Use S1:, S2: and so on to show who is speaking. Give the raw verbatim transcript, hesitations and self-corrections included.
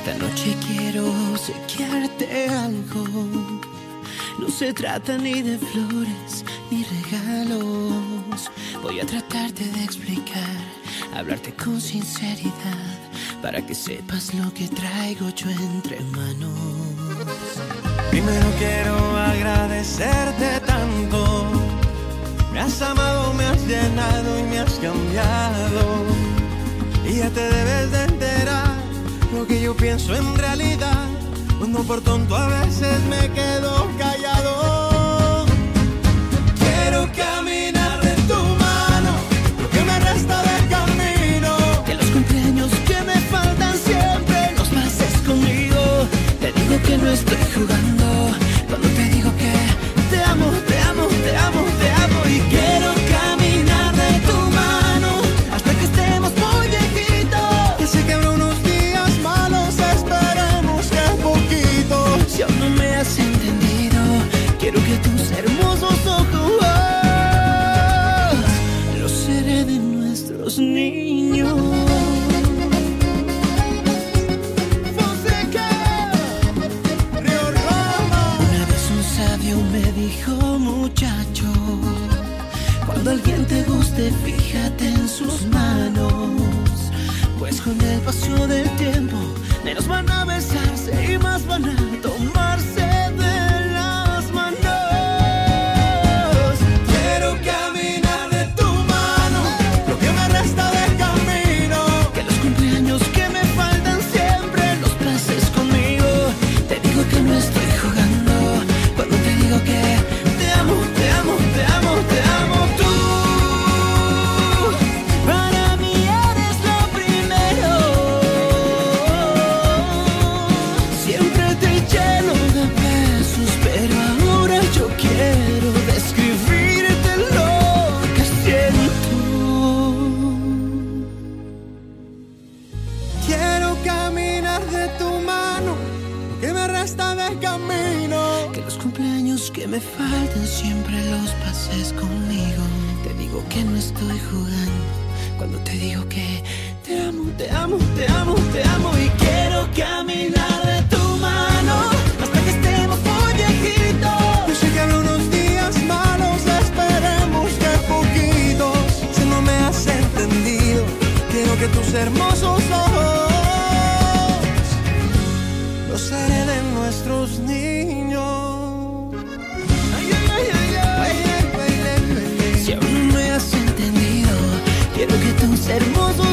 S1: Esta noche quiero obsequiarte algo. No se trata ni de flores ni regalos. Voy a tratarte de explicar, hablarte con sinceridad, para que sepas lo que traigo yo entre manos.
S2: Primero quiero agradecerte tanto. Me has amado, me has llenado y me has cambiado. Y ya te debes de enterar lo que yo pienso en realidad, cuando por tonto a veces me quedo callado. Quiero caminar de tu mano, lo que me resta de camino.
S1: Que los cumpleaños que me faltan siempre los pases conmigo. Te digo que no estoy jugando cuando te digo que te amo, te amo, te amo, te amo. Y quiero caminar de tu mano hasta que estemos muy viejitos.
S2: Y sé que habrá unos días malos, esperemos que poquito.
S1: Si aún no me has entendido, quiero que tus hermosos ojos los seré de nuestros niños. Me dijo, muchacho, cuando alguien te guste, fíjate en sus manos, pues con el paso del tiempo menos van a besarse y más van a tomarse de las manos.
S2: Quiero caminar de tu mano, lo que me resta de camino.
S1: Que los cumpleaños que me faltan siempre los pases conmigo. Te digo que no estoy jugando cuando te digo que te amo, te amo, te amo, te amo. Tú para mí eres lo primero. Siempre te lleno de besos, pero ahora yo quiero describirte lo que siento.
S2: Quiero caminar de tu mano, lo que me resta de camino.
S1: Que los cumpleaños que me faltan siempre los pases conmigo. Te digo que no estoy jugando cuando te digo que te amo, te amo, te amo, te amo. Y quiero caminar de tu mano hasta que estemos muy viejitos.
S2: Yo sé que habrá unos días malos, esperemos que poquitos. Si no me has entendido, quiero que tus hermosos ojos los seré de nuestros niños.
S1: Ay, ay, ay, ay, ay.
S2: Ay, ay, ay, ay, ay.
S1: Si aún no me has entendido, quiero que tus hermosos